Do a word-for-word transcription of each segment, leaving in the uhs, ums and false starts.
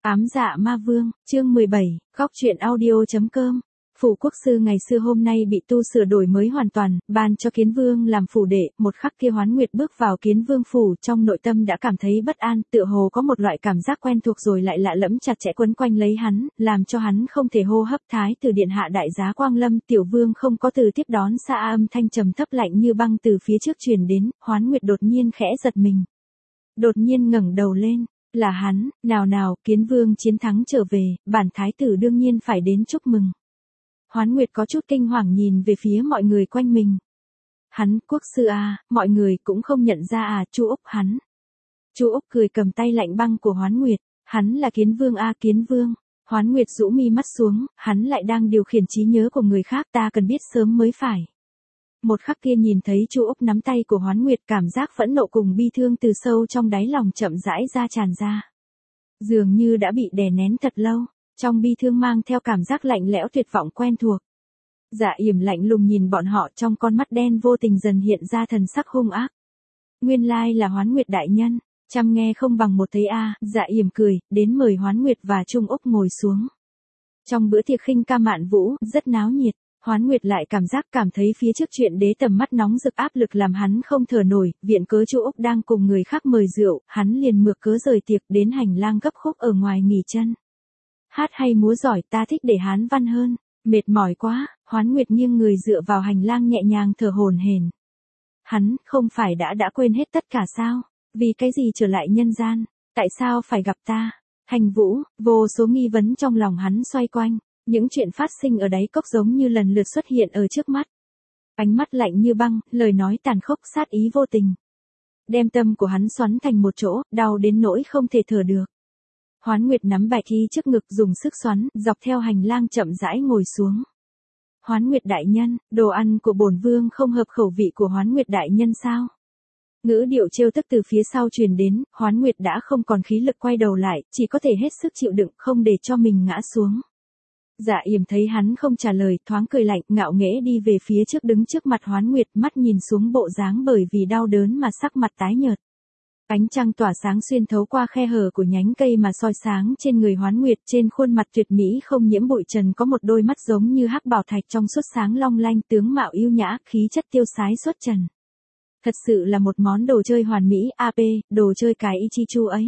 Ám dạ ma vương, chương mười bảy, góc truyện audio.com. Phủ quốc sư ngày xưa hôm nay bị tu sửa đổi mới hoàn toàn, ban cho Kiến Vương làm phủ đệ, một khắc kia Hoán Nguyệt bước vào Kiến Vương phủ, trong nội tâm đã cảm thấy bất an, tựa hồ có một loại cảm giác quen thuộc rồi lại lạ lẫm chặt chẽ quấn quanh lấy hắn, làm cho hắn không thể hô hấp. Thái tử điện hạ đại giá Quang Lâm, tiểu vương không có từ tiếp đón, xa âm thanh trầm thấp lạnh như băng từ phía trước truyền đến. Hoán Nguyệt đột nhiên khẽ giật mình, đột nhiên ngẩng đầu lên. Là hắn, nào nào, Kiến Vương chiến thắng trở về, bản thái tử đương nhiên phải đến chúc mừng. Hoán Nguyệt có chút kinh hoàng nhìn về phía mọi người quanh mình. Hắn, quốc sư à, mọi người cũng không nhận ra à, chu Úc hắn. chu Úc cười cầm tay lạnh băng của Hoán Nguyệt, hắn là Kiến Vương à, Kiến Vương. Hoán Nguyệt rũ mi mắt xuống, hắn lại đang điều khiển trí nhớ của người khác, ta cần biết sớm mới phải. Một khắc kia nhìn thấy chu Úc nắm tay của Hoán Nguyệt, cảm giác phẫn nộ cùng bi thương từ sâu trong đáy lòng chậm rãi ra tràn ra. Dường như đã bị đè nén thật lâu, trong bi thương mang theo cảm giác lạnh lẽo tuyệt vọng quen thuộc. Dạ Yểm lạnh lùng nhìn bọn họ, trong con mắt đen vô tình dần hiện ra thần sắc hung ác. Nguyên lai là Hoán Nguyệt đại nhân, chăm nghe không bằng một thấy a. Dạ Yểm cười, đến mời Hoán Nguyệt và Trung Úc ngồi xuống. Trong bữa tiệc khinh ca mạn vũ, rất náo nhiệt. Hoán Nguyệt lại cảm giác cảm thấy phía trước chuyện đế tầm mắt nóng rực áp lực làm hắn không thở nổi, viện cớ chu Úc đang cùng người khác mời rượu, hắn liền mượn cớ rời tiệc đến hành lang gấp khúc ở ngoài nghỉ chân. Hát hay múa giỏi, ta thích để hán văn hơn. Mệt mỏi quá, Hoán Nguyệt nghiêng người dựa vào hành lang nhẹ nhàng thở hổn hển. Hắn, không phải đã đã quên hết tất cả sao? Vì cái gì trở lại nhân gian? Tại sao phải gặp ta? Hành Vũ, vô số nghi vấn trong lòng hắn xoay quanh. Những chuyện phát sinh ở đáy cốc giống như lần lượt xuất hiện ở trước mắt. Ánh mắt lạnh như băng, lời nói tàn khốc sát ý vô tình. Đem tâm của hắn xoắn thành một chỗ, đau đến nỗi không thể thở được. Hoán Nguyệt nắm bạch y trước ngực dùng sức xoắn, dọc theo hành lang chậm rãi ngồi xuống. Hoán Nguyệt đại nhân, đồ ăn của bổn vương không hợp khẩu vị của Hoán Nguyệt đại nhân sao? Ngữ điệu trêu tức từ phía sau truyền đến, Hoán Nguyệt đã không còn khí lực quay đầu lại, chỉ có thể hết sức chịu đựng không để cho mình ngã xuống. Dạ Yểm thấy hắn không trả lời, thoáng cười lạnh, ngạo nghễ đi về phía trước đứng trước mặt Hoán Nguyệt, mắt nhìn xuống bộ dáng bởi vì đau đớn mà sắc mặt tái nhợt. Ánh trăng tỏa sáng xuyên thấu qua khe hở của nhánh cây mà soi sáng trên người Hoán Nguyệt, trên khuôn mặt tuyệt mỹ không nhiễm bụi trần có một đôi mắt giống như hắc bảo thạch trong suốt sáng long lanh, tướng mạo yêu nhã, khí chất tiêu sái xuất trần. Thật sự là một món đồ chơi hoàn mỹ, a pê, đồ chơi cái Ichichu ấy.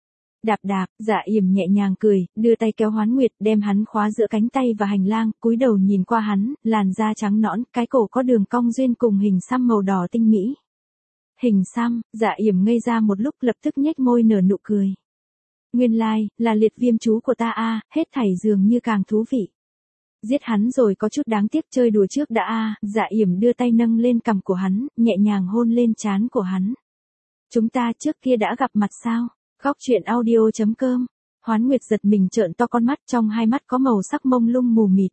Đạp đạp, Dạ Yểm nhẹ nhàng cười, đưa tay kéo Hoán Nguyệt, đem hắn khóa giữa cánh tay và hành lang, cúi đầu nhìn qua hắn, làn da trắng nõn, cái cổ có đường cong duyên cùng hình xăm màu đỏ tinh mỹ. Hình xăm, Dạ Yểm ngây ra một lúc lập tức nhếch môi nở nụ cười. Nguyên lai, like, là liệt viêm chú của ta a, hết thảy dường như càng thú vị. Giết hắn rồi có chút đáng tiếc, chơi đùa trước đã a. Dạ Yểm đưa tay nâng lên cằm của hắn, nhẹ nhàng hôn lên trán của hắn. Chúng ta trước kia đã gặp mặt sao? Góc truyện audio.com. Hoán Nguyệt giật mình trợn to con mắt, trong hai mắt có màu sắc mông lung mù mịt.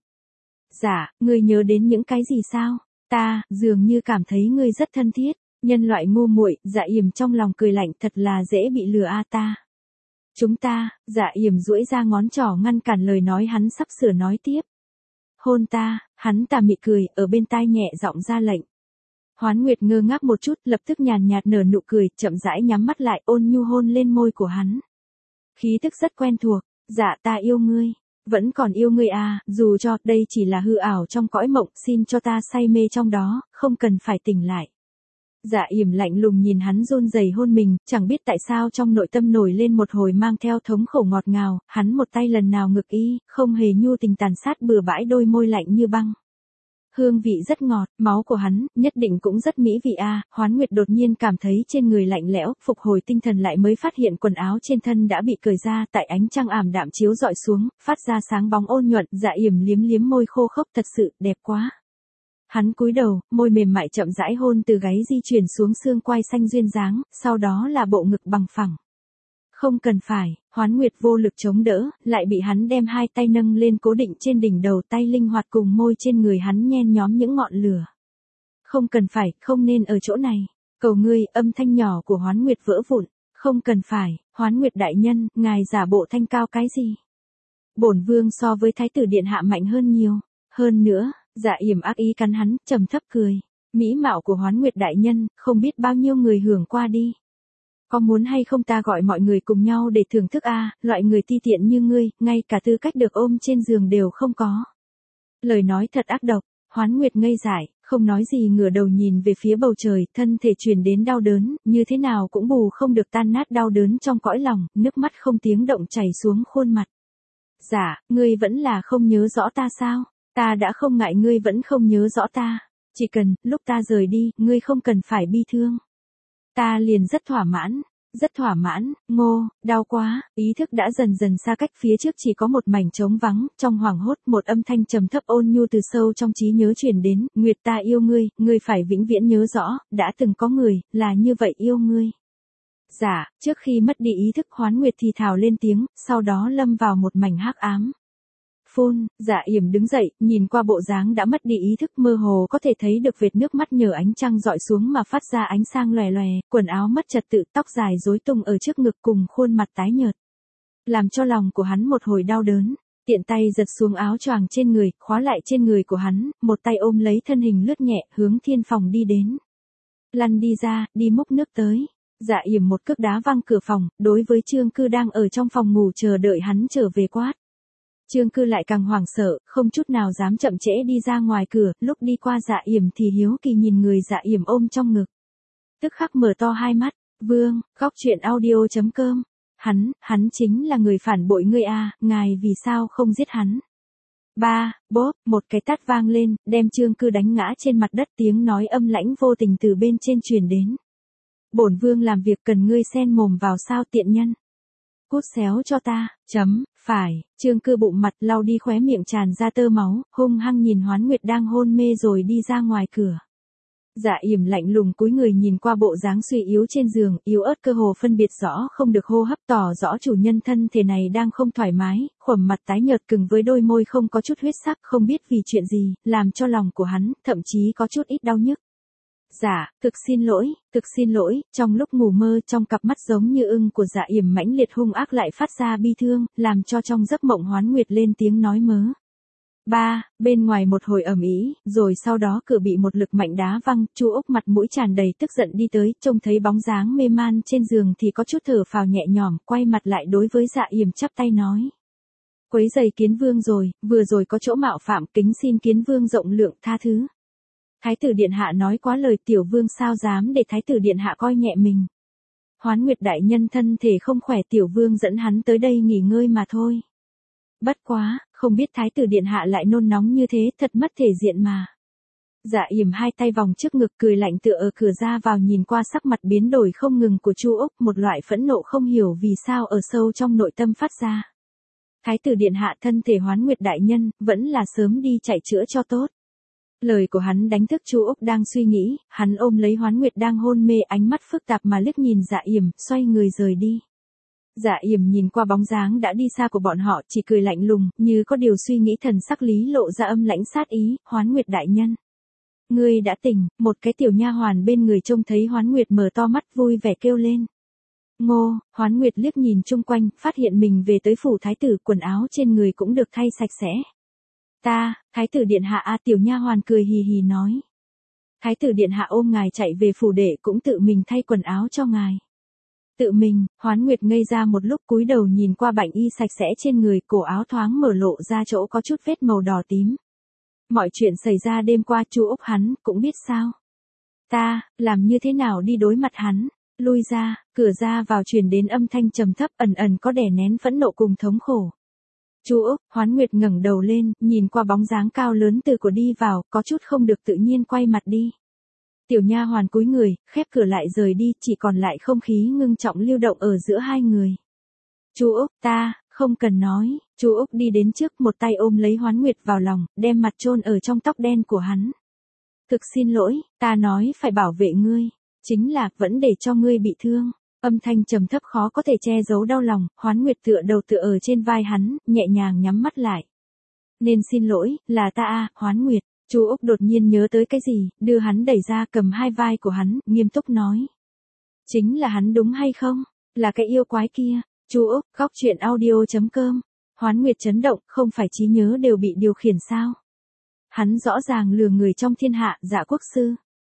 Dạ, ngươi nhớ đến những cái gì sao? Ta, dường như cảm thấy ngươi rất thân thiết. Nhân loại ngu muội, Dạ Yểm trong lòng cười lạnh, thật là dễ bị lừa a ta. Chúng ta, Dạ Yểm duỗi ra ngón trỏ ngăn cản lời nói hắn sắp sửa nói tiếp. Hôn ta, hắn tà mị cười, ở bên tai nhẹ giọng ra lệnh. Hoán Nguyệt ngơ ngác một chút, lập tức nhàn nhạt nở nụ cười, chậm rãi nhắm mắt lại, ôn nhu hôn lên môi của hắn. Khí tức rất quen thuộc, dạ ta yêu ngươi, vẫn còn yêu ngươi à, dù cho đây chỉ là hư ảo trong cõi mộng, xin cho ta say mê trong đó, không cần phải tỉnh lại. Dạ Yểm lạnh lùng nhìn hắn run rẩy hôn mình, chẳng biết tại sao trong nội tâm nổi lên một hồi mang theo thống khổ ngọt ngào, hắn một tay lần nào ngực y, không hề nhu tình tàn sát bừa bãi đôi môi lạnh như băng. Hương vị rất ngọt, máu của hắn, nhất định cũng rất mỹ vị a. Hoán Nguyệt đột nhiên cảm thấy trên người lạnh lẽo, phục hồi tinh thần lại mới phát hiện quần áo trên thân đã bị cởi ra, tại ánh trăng ảm đạm chiếu rọi xuống, phát ra sáng bóng ôn nhuận. Dạ Yểm liếm liếm môi khô khốc, thật sự đẹp quá. Hắn cúi đầu, môi mềm mại chậm rãi hôn từ gáy di chuyển xuống xương quai xanh duyên dáng, sau đó là bộ ngực bằng phẳng. Không cần phải, Hoán Nguyệt vô lực chống đỡ, lại bị hắn đem hai tay nâng lên cố định trên đỉnh đầu, tay linh hoạt cùng môi trên người hắn nhen nhóm những ngọn lửa. Không cần phải, không nên ở chỗ này. Cầu ngươi, âm thanh nhỏ của Hoán Nguyệt vỡ vụn. Không cần phải, Hoán Nguyệt đại nhân, ngài giả bộ thanh cao cái gì? Bổn vương so với thái tử điện hạ mạnh hơn nhiều. Hơn nữa, Dạ Yểm ác ý cắn hắn, trầm thấp cười. Mỹ mạo của Hoán Nguyệt đại nhân, không biết bao nhiêu người hưởng qua đi. có muốn hay không ta gọi mọi người cùng nhau để thưởng thức a, loại người ti tiện như ngươi, ngay cả tư cách được ôm trên giường đều không có. Lời nói thật ác độc, Hoán Nguyệt ngây dại, không nói gì ngửa đầu nhìn về phía bầu trời, thân thể truyền đến đau đớn, như thế nào cũng bù không được tan nát đau đớn trong cõi lòng, nước mắt không tiếng động chảy xuống khuôn mặt. Dạ, ngươi vẫn là không nhớ rõ ta sao? Ta đã không ngại ngươi vẫn không nhớ rõ ta. Chỉ cần, lúc ta rời đi, ngươi không cần phải bi thương. Ta liền rất thỏa mãn, rất thỏa mãn, Ngô, đau quá, ý thức đã dần dần xa cách, phía trước chỉ có một mảnh trống vắng, trong hoảng hốt một âm thanh trầm thấp ôn nhu từ sâu trong trí nhớ truyền đến, Nguyệt ta yêu ngươi, ngươi phải vĩnh viễn nhớ rõ, đã từng có người, là như vậy yêu ngươi. Dạ, trước khi mất đi ý thức Hoán Nguyệt thì thào lên tiếng, sau đó lâm vào một mảnh hắc ám. Phun, Dạ Yểm đứng dậy, nhìn qua bộ dáng đã mất đi ý thức mơ hồ có thể thấy được vệt nước mắt nhờ ánh trăng dọi xuống mà phát ra ánh sang lòe lòe, quần áo mất trật tự, tóc dài rối tung ở trước ngực cùng khuôn mặt tái nhợt. Làm cho lòng của hắn một hồi đau đớn, tiện tay giật xuống áo choàng trên người, khóa lại trên người của hắn, một tay ôm lấy thân hình lướt nhẹ, hướng thiên phòng đi đến. Lăn đi ra, đi múc nước tới. Dạ Yểm một cước đá văng cửa phòng, đối với Trương Cư đang ở trong phòng ngủ chờ đợi hắn trở về quát. Trương Cư lại càng hoảng sợ, không chút nào dám chậm trễ đi ra ngoài cửa, lúc đi qua Dạ Yểm thì hiếu kỳ nhìn người Dạ Yểm ôm trong ngực. Tức khắc mở to hai mắt, Vương, góc truyện audio chấm com. Hắn, hắn chính là người phản bội ngươi a, ngài vì sao không giết hắn? Ba, bốp, một cái tát vang lên, đem Trương Cư đánh ngã trên mặt đất, tiếng nói âm lãnh vô tình từ bên trên truyền đến. Bổn vương làm việc cần ngươi xen mồm vào sao tiện nhân. Cút xéo cho ta, chấm, phải, Trương Cư bụng mặt lau đi khóe miệng tràn ra tơ máu, hung hăng nhìn Hoán Nguyệt đang hôn mê rồi đi ra ngoài cửa. Dạ Yểm lạnh lùng cúi người nhìn qua bộ dáng suy yếu trên giường, yếu ớt cơ hồ phân biệt rõ không được hô hấp, tỏ rõ chủ nhân thân thể này đang không thoải mái, khuỷu mặt tái nhợt cứng với đôi môi không có chút huyết sắc, không biết vì chuyện gì, làm cho lòng của hắn, thậm chí có chút ít đau nhức. Dạ, thực xin lỗi, thực xin lỗi, trong lúc ngủ mơ trong cặp mắt giống như ưng của Dạ Yểm mãnh liệt hung ác lại phát ra bi thương, làm cho trong giấc mộng Hoán Nguyệt lên tiếng nói mớ. Ba, bên ngoài một hồi ầm ĩ, rồi sau đó cửa bị một lực mạnh đá văng, Chu Úc mặt mũi tràn đầy tức giận đi tới, trông thấy bóng dáng mê man trên giường thì có chút thở phào nhẹ nhõm, quay mặt lại đối với Dạ Yểm chắp tay nói. Quấy giày Kiến Vương rồi, vừa rồi có chỗ mạo phạm, kính xin Kiến Vương rộng lượng tha thứ. Thái tử điện hạ nói quá lời, tiểu vương sao dám để thái tử điện hạ coi nhẹ mình. Hoán Nguyệt đại nhân thân thể không khỏe, tiểu vương dẫn hắn tới đây nghỉ ngơi mà thôi. Bất quá, không biết thái tử điện hạ lại nôn nóng như thế, thật mất thể diện mà. Dạ Yểm hai tay vòng trước ngực cười lạnh tựa ở cửa ra vào nhìn qua sắc mặt biến đổi không ngừng của Chu Úc, một loại phẫn nộ không hiểu vì sao ở sâu trong nội tâm phát ra. Thái tử điện hạ thân thể Hoán Nguyệt đại nhân, vẫn là sớm đi chạy chữa cho tốt. Lời của hắn đánh thức Chu Úc đang suy nghĩ, hắn ôm lấy Hoán Nguyệt đang hôn mê, ánh mắt phức tạp mà liếc nhìn Dạ Yểm, xoay người rời đi. Dạ Yểm nhìn qua bóng dáng đã đi xa của bọn họ, chỉ cười lạnh lùng, như có điều suy nghĩ, thần sắc lý lộ ra âm lãnh sát ý. Hoán Nguyệt đại nhân, ngươi đã tỉnh. Một cái tiểu nha hoàn bên người trông thấy Hoán Nguyệt mở to mắt vui vẻ kêu lên. Ngô, Hoán Nguyệt liếc nhìn chung quanh, phát hiện mình về tới phủ thái tử, quần áo trên người cũng được thay sạch sẽ. Ta, thái tử điện hạ a, tiểu nha hoàn cười hì hì nói. Thái tử điện hạ ôm ngài chạy về phủ để cũng tự mình thay quần áo cho ngài. Tự mình, Hoán Nguyệt ngây ra một lúc, cúi đầu nhìn qua bảnh y sạch sẽ trên người, cổ áo thoáng mở lộ ra chỗ có chút vết màu đỏ tím. Mọi chuyện xảy ra đêm qua Chu Úc hắn cũng biết sao. Ta, làm như thế nào đi đối mặt hắn, lui ra, cửa ra vào truyền đến âm thanh trầm thấp ẩn ẩn có đè nén phẫn nộ cùng thống khổ. Chu Úc, Hoán Nguyệt ngẩng đầu lên, nhìn qua bóng dáng cao lớn từ của đi vào, có chút không được tự nhiên quay mặt đi. Tiểu nha hoàn cúi người, khép cửa lại rời đi, chỉ còn lại không khí ngưng trọng lưu động ở giữa hai người. Chu Úc, ta, không cần nói. Chu Úc đi đến trước, một tay ôm lấy Hoán Nguyệt vào lòng, đem mặt chôn ở trong tóc đen của hắn. Thực xin lỗi, ta nói phải bảo vệ ngươi, chính là vẫn để cho ngươi bị thương. Âm thanh trầm thấp khó có thể che giấu đau lòng, Hoán Nguyệt tựa đầu tựa ở trên vai hắn, nhẹ nhàng nhắm mắt lại. Nên xin lỗi, là ta a, Hoán Nguyệt. Chu Úc đột nhiên nhớ tới cái gì, đưa hắn đẩy ra, cầm hai vai của hắn, nghiêm túc nói. Chính là hắn đúng hay không? Là cái yêu quái kia. Chu Úc, góc truyện audio chấm com. Hoán Nguyệt chấn động, không phải trí nhớ đều bị điều khiển sao? Hắn rõ ràng lừa người trong thiên hạ, Dạ quốc sư.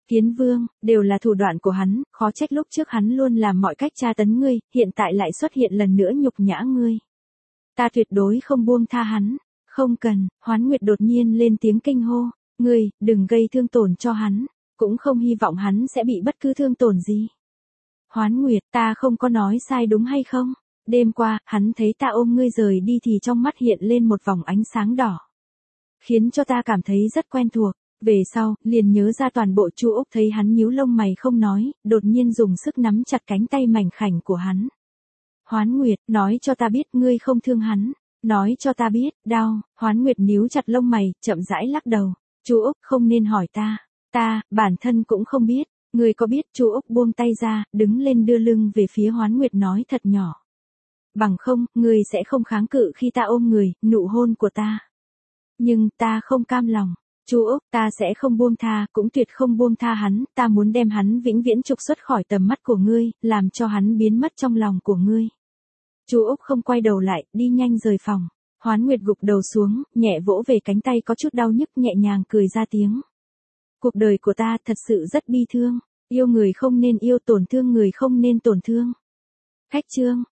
Kiến Vương, đều là thủ đoạn của hắn, khó trách lúc trước hắn luôn làm mọi cách tra tấn ngươi, hiện tại lại xuất hiện lần nữa nhục nhã ngươi. Ta tuyệt đối không buông tha hắn. Không cần, Hoán Nguyệt đột nhiên lên tiếng kinh hô. Ngươi, đừng gây thương tổn cho hắn, cũng không hy vọng hắn sẽ bị bất cứ thương tổn gì. Hoán Nguyệt, ta không có nói sai đúng hay không? Đêm qua, hắn thấy ta ôm ngươi rời đi thì trong mắt hiện lên một vòng ánh sáng đỏ. Khiến cho ta cảm thấy rất quen thuộc. Về sau, liền nhớ ra toàn bộ. Chu Úc thấy hắn nhíu lông mày không nói, đột nhiên dùng sức nắm chặt cánh tay mảnh khảnh của hắn. Hoán Nguyệt, nói cho ta biết ngươi không thương hắn. Nói cho ta biết, đau. Hoán Nguyệt níu chặt lông mày, chậm rãi lắc đầu. Chu Úc, không nên hỏi ta. Ta, bản thân cũng không biết. Ngươi có biết? Chu Úc buông tay ra, đứng lên đưa lưng về phía Hoán Nguyệt nói thật nhỏ. Bằng không, ngươi sẽ không kháng cự khi ta ôm người, nụ hôn của ta. Nhưng, ta không cam lòng. Chu Úc, ta sẽ không buông tha, cũng tuyệt không buông tha hắn, ta muốn đem hắn vĩnh viễn trục xuất khỏi tầm mắt của ngươi, làm cho hắn biến mất trong lòng của ngươi. Chu Úc không quay đầu lại, đi nhanh rời phòng. Hoán Nguyệt gục đầu xuống, nhẹ vỗ về cánh tay có chút đau nhức, nhẹ nhàng cười ra tiếng. Cuộc đời của ta thật sự rất bi thương, yêu người không nên yêu, tổn thương người không nên tổn thương. Khách chương